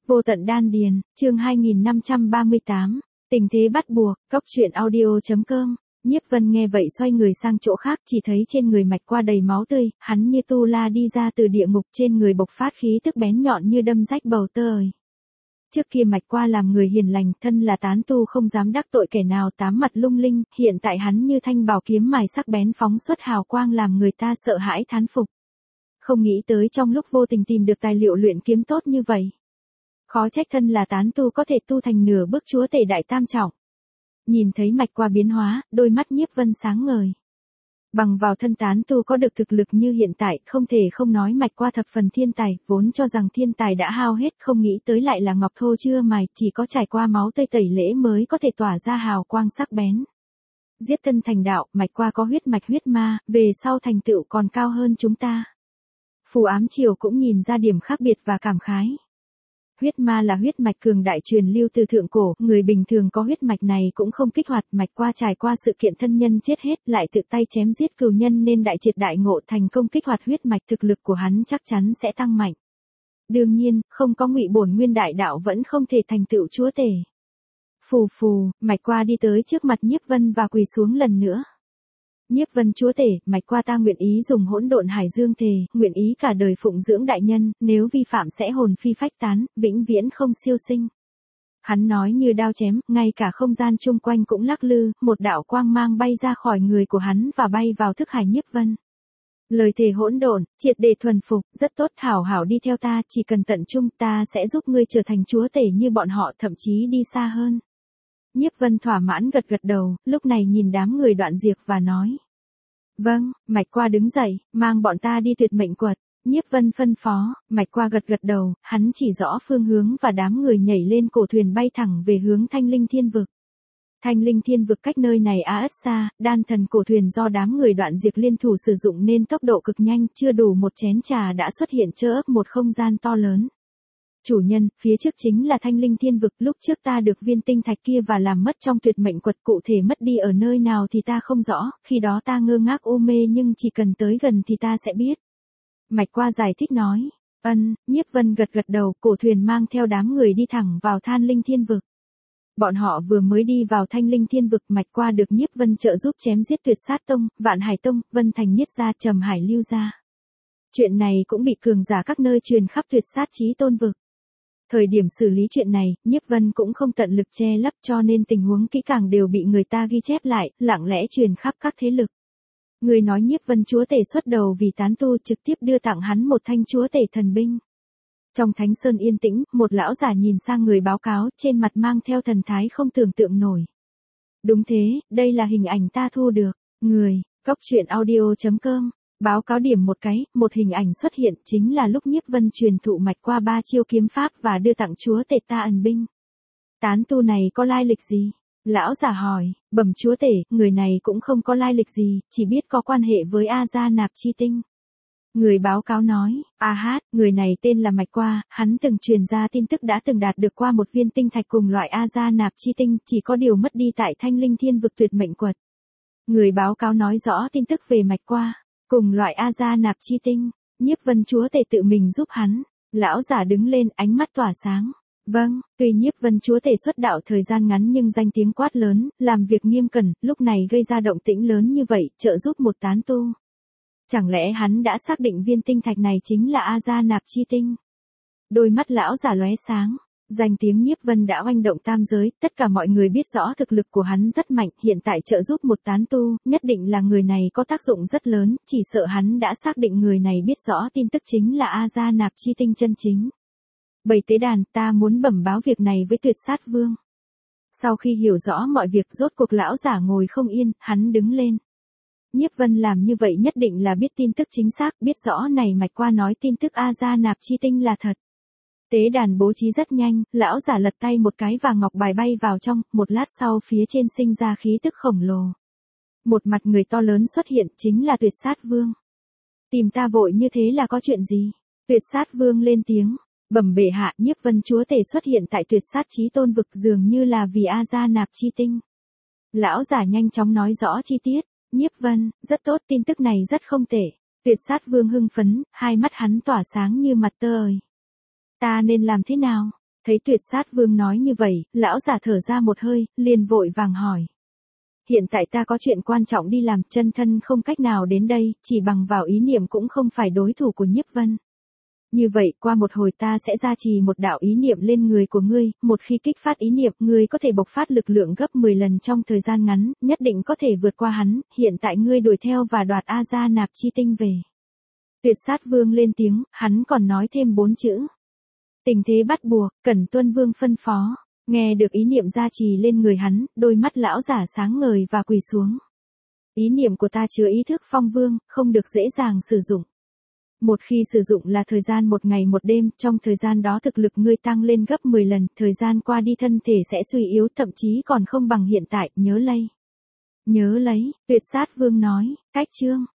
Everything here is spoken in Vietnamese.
Vô tận đan điền, chương 2538, tình thế bắt buộc, góc truyện audio.com. Nhiếp Vân nghe vậy xoay người sang chỗ khác, chỉ thấy trên người Mạch Qua đầy máu tươi, hắn như tu la đi ra từ địa ngục, trên người bộc phát khí tức bén nhọn như đâm rách bầu trời. Trước kia Mạch Qua làm người hiền lành, thân là tán tu không dám đắc tội kẻ nào, tám mặt lung linh, hiện tại hắn như thanh bảo kiếm mài sắc bén phóng xuất hào quang làm người ta sợ hãi thán phục. Không nghĩ tới trong lúc vô tình tìm được tài liệu luyện kiếm tốt như vậy. Khó trách thân là tán tu có thể tu thành nửa bước chúa tể đại tam trọng. Nhìn thấy Mạch Qua biến hóa, đôi mắt Nhiếp Vân sáng ngời. Bằng vào thân tán tu có được thực lực như hiện tại, không thể không nói Mạch Qua thập phần thiên tài, vốn cho rằng thiên tài đã hao hết, không nghĩ tới lại là ngọc thô chưa mài, chỉ có trải qua máu tươi tẩy lễ mới có thể tỏa ra hào quang sắc bén. Giết thân thành đạo, Mạch Qua có huyết mạch huyết ma, về sau thành tựu còn cao hơn chúng ta. Phù Ám Triều cũng nhìn ra điểm khác biệt và cảm khái. Huyết ma là huyết mạch cường đại truyền lưu từ thượng cổ, người bình thường có huyết mạch này cũng không kích hoạt. Mạch Qua trải qua sự kiện thân nhân chết hết, lại tự tay chém giết cừu nhân nên đại triệt đại ngộ, thành công kích hoạt huyết mạch, thực lực của hắn chắc chắn sẽ tăng mạnh. Đương nhiên, không có Ngụy Bổn Nguyên đại đạo vẫn không thể thành tựu chúa tể. Phù phù, Mạch Qua đi tới trước mặt Nhiếp Vân và quỳ xuống lần nữa. Nhiếp Vân chúa tể, Mạch Qua ta nguyện ý dùng hỗn độn hải dương thề, nguyện ý cả đời phụng dưỡng đại nhân, nếu vi phạm sẽ hồn phi phách tán, vĩnh viễn không siêu sinh. Hắn nói như đao chém, ngay cả không gian chung quanh cũng lắc lư, một đạo quang mang bay ra khỏi người của hắn và bay vào thức hải Nhiếp Vân. Lời thề hỗn độn, triệt để thuần phục, rất tốt, hảo hảo đi theo ta, chỉ cần tận trung ta sẽ giúp ngươi trở thành chúa tể như bọn họ, thậm chí đi xa hơn. Nhiếp Vân thỏa mãn gật gật đầu, lúc này nhìn đám người Đoạn Diệp và nói. Vâng, Mạch Qua đứng dậy, mang bọn ta đi tuyệt mệnh quật. Nhiếp Vân phân phó, Mạch Qua gật gật đầu, hắn chỉ rõ phương hướng và đám người nhảy lên cổ thuyền bay thẳng về hướng Thanh Linh Thiên Vực. Thanh Linh Thiên Vực cách nơi này ắt xa, đan thần cổ thuyền do đám người Đoạn Diệp liên thủ sử dụng nên tốc độ cực nhanh, chưa đủ một chén trà đã xuất hiện chơ ấp một không gian to lớn. Chủ nhân, phía trước chính là Thanh Linh Thiên Vực, lúc trước ta được viên tinh thạch kia và làm mất trong tuyệt mệnh quật, cụ thể mất đi ở nơi nào thì ta không rõ, khi đó ta ngơ ngác u mê nhưng chỉ cần tới gần thì ta sẽ biết. Mạch Qua giải thích nói. Nhiếp Vân gật gật đầu, cổ thuyền mang theo đám người đi thẳng vào Thanh Linh Thiên Vực. Bọn họ vừa mới đi vào Thanh Linh Thiên Vực, Mạch Qua được Nhiếp Vân trợ giúp chém giết Tuyệt Sát Tông, Vạn Hải Tông, Vân Thành Niết Gia, Trầm Hải Lưu Gia. Chuyện này cũng bị cường giả các nơi truyền khắp Tuyệt Sát Chí Tôn Vực. Thời điểm xử lý chuyện này, Nhiếp Vân cũng không tận lực che lấp cho nên tình huống kỹ càng đều bị người ta ghi chép lại, lặng lẽ truyền khắp các thế lực. Người nói Nhiếp Vân chúa tể xuất đầu vì tán tu, trực tiếp đưa tặng hắn một thanh chúa tể thần binh. Trong Thánh Sơn yên tĩnh, một lão giả nhìn sang người báo cáo, trên mặt mang theo thần thái không tưởng tượng nổi. Đúng thế, đây là hình ảnh ta thu được. Người, góc truyện audio.com. Báo cáo điểm một cái, một hình ảnh xuất hiện chính là lúc Nhiếp Vân truyền thụ Mạch Qua 3 chiêu kiếm pháp và đưa tặng chúa tể ta ẩn binh. Tán tu này có lai lịch gì? Lão giả hỏi, bẩm chúa tể, người này cũng không có lai lịch gì, chỉ biết có quan hệ với A Gia Nạp Chi Tinh. Người báo cáo nói, người này tên là Mạch Qua, hắn từng truyền ra tin tức đã từng đạt được qua một viên tinh thạch cùng loại A Gia Nạp Chi Tinh, chỉ có điều mất đi tại Thanh Linh Thiên Vực tuyệt mệnh quật. Người báo cáo nói rõ tin tức về Mạch Qua. Cùng loại A Gia Nạp Chi Tinh, Nhiếp Vân chúa tể tự mình giúp hắn. Lão giả đứng lên, ánh mắt tỏa sáng. Vâng, tuy Nhiếp Vân chúa tể xuất đạo thời gian ngắn nhưng danh tiếng quát lớn, làm việc nghiêm cẩn, lúc này gây ra động tĩnh lớn như vậy, trợ giúp một tán tu. Chẳng lẽ hắn đã xác định viên tinh thạch này chính là A Gia Nạp Chi Tinh? Đôi mắt lão giả lóe sáng. Danh tiếng Nhiếp Vân đã oanh động tam giới, tất cả mọi người biết rõ thực lực của hắn rất mạnh, hiện tại trợ giúp một tán tu, nhất định là người này có tác dụng rất lớn, chỉ sợ hắn đã xác định người này biết rõ tin tức chính là A Gia Nạp Chi Tinh chân chính. Bầy tế đàn, ta muốn bẩm báo việc này với Tuyệt Sát Vương. Sau khi hiểu rõ mọi việc, rốt cuộc lão giả ngồi không yên, hắn đứng lên. Nhiếp Vân làm như vậy nhất định là biết tin tức chính xác, biết rõ này Mạch Qua nói tin tức A Gia Nạp Chi Tinh là thật. Tế đàn bố trí rất nhanh, lão giả lật tay một cái và ngọc bài bay vào trong, một lát sau phía trên sinh ra khí tức khổng lồ. Một mặt người to lớn xuất hiện, chính là Tuyệt Sát Vương. Tìm ta vội như thế là có chuyện gì? Tuyệt Sát Vương lên tiếng, bẩm bệ hạ, Nhiếp Vân chúa tể xuất hiện tại Tuyệt Sát Chí Tôn Vực dường như là vì A Gia Nạp Chi Tinh. Lão giả nhanh chóng nói rõ chi tiết. Nhiếp Vân, rất tốt, tin tức này rất không tệ. Tuyệt Sát Vương hưng phấn, hai mắt hắn tỏa sáng như mặt tơ ời. Ta nên làm thế nào? Thấy Tuyệt Sát Vương nói như vậy, lão giả thở ra một hơi, liền vội vàng hỏi. Hiện tại ta có chuyện quan trọng đi làm, chân thân không cách nào đến đây, chỉ bằng vào ý niệm cũng không phải đối thủ của Nhiếp Vân. Như vậy, qua một hồi ta sẽ gia trì một đạo ý niệm lên người của ngươi, một khi kích phát ý niệm, ngươi có thể bộc phát lực lượng gấp 10 lần trong thời gian ngắn, nhất định có thể vượt qua hắn, hiện tại ngươi đuổi theo và đoạt A Gia Nạp Chi Tinh về. Tuyệt Sát Vương lên tiếng, hắn còn nói thêm 4 chữ. Tình thế bắt buộc, cần tuân vương phân phó. Nghe được ý niệm gia trì lên người hắn, đôi mắt lão giả sáng ngời và quỳ xuống. Ý niệm của ta chứa ý thức phong vương, không được dễ dàng sử dụng. Một khi sử dụng là thời gian một ngày một đêm, trong thời gian đó thực lực ngươi tăng lên gấp 10 lần, thời gian qua đi thân thể sẽ suy yếu, thậm chí còn không bằng hiện tại, nhớ lấy. Nhớ lấy, Tuyệt Sát Vương nói, cách chương.